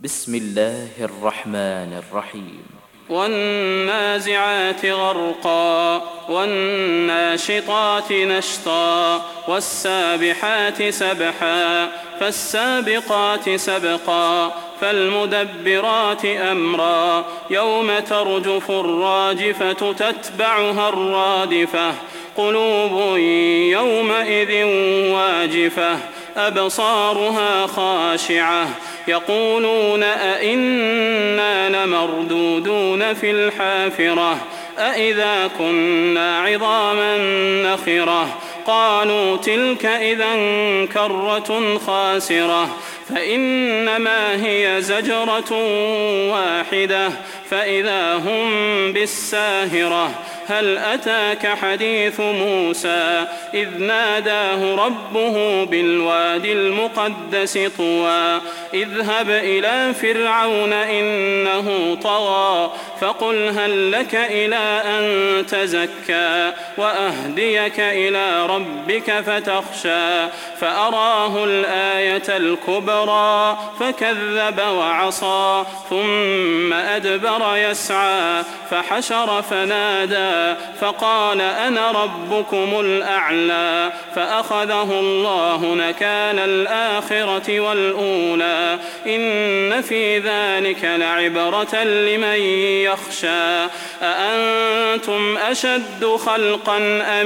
بسم الله الرحمن الرحيم. والنازعات غرقا والناشطات نشطا والسابحات سبحا فالسابقات سبقا فالمدبرات أمرا يوم ترجف الراجفة تتبعها الرادفة قلوب يومئذ واجفة أبصارها خاشعة يقولون أئنا لمردودون في الحافرة أئذا كنا عظاما نخرة قالوا تلك إذا كرة خاسرة فإنما هي زجرة واحدة فإذا هم بالساهرة هل أتاك حديث موسى إذ ناداه ربه بالوادي المقدس طوى اذهب إلى فرعون إنه طغى فقل هل لك إلى أن تزكى وأهديك إلى ربك فتخشى فأراه الآية الكبرى فكذب وعصى ثم أدبر يسعى فحشر فنادى فقال أنا ربكم الأعلى فأخذه الله نكال الآخرة والأولى إن في ذلك لعبرة لمن يخشى أأنتم أشد خلقا أم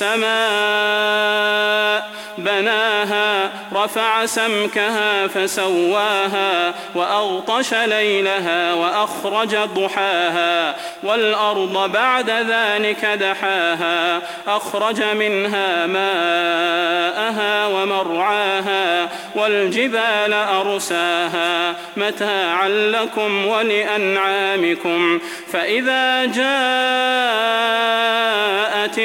السماء بناها رفع سمكها فسواها وأغطش ليلها وأخرج ضحاها والأرض بعد ذلك دحاها أخرج منها ماءها ومرعاها والجبال أرساها متاعا لكم ولأنعامكم فإذا جاءت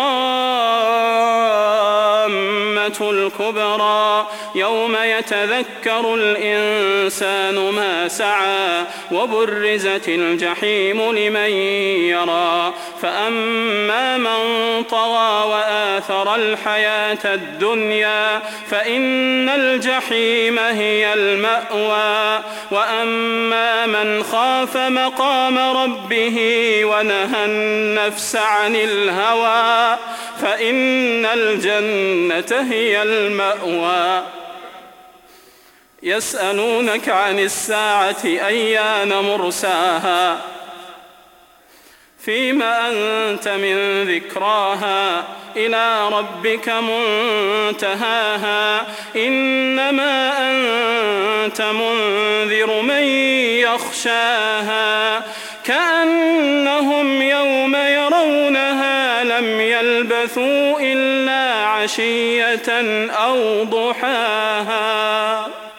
الطامة الكبرى يوم يتذكر الإنسان ما سعى وبرزت الجحيم لمن يرى فأما من طغى وآثر الحياة الدنيا فإن الجحيم هي المأوى وأما من خاف مقام ربه ونهى النفس عن الهوى فإن الجنة هي المأوى يسألونك عن الساعة أيان مرساها فيما أنت من ذكراها إلى ربك منتهاها إنما أنت منذر من يخشاها كأنهم يوم يرونها لم يلبثوا إلا عشية أو ضحاها.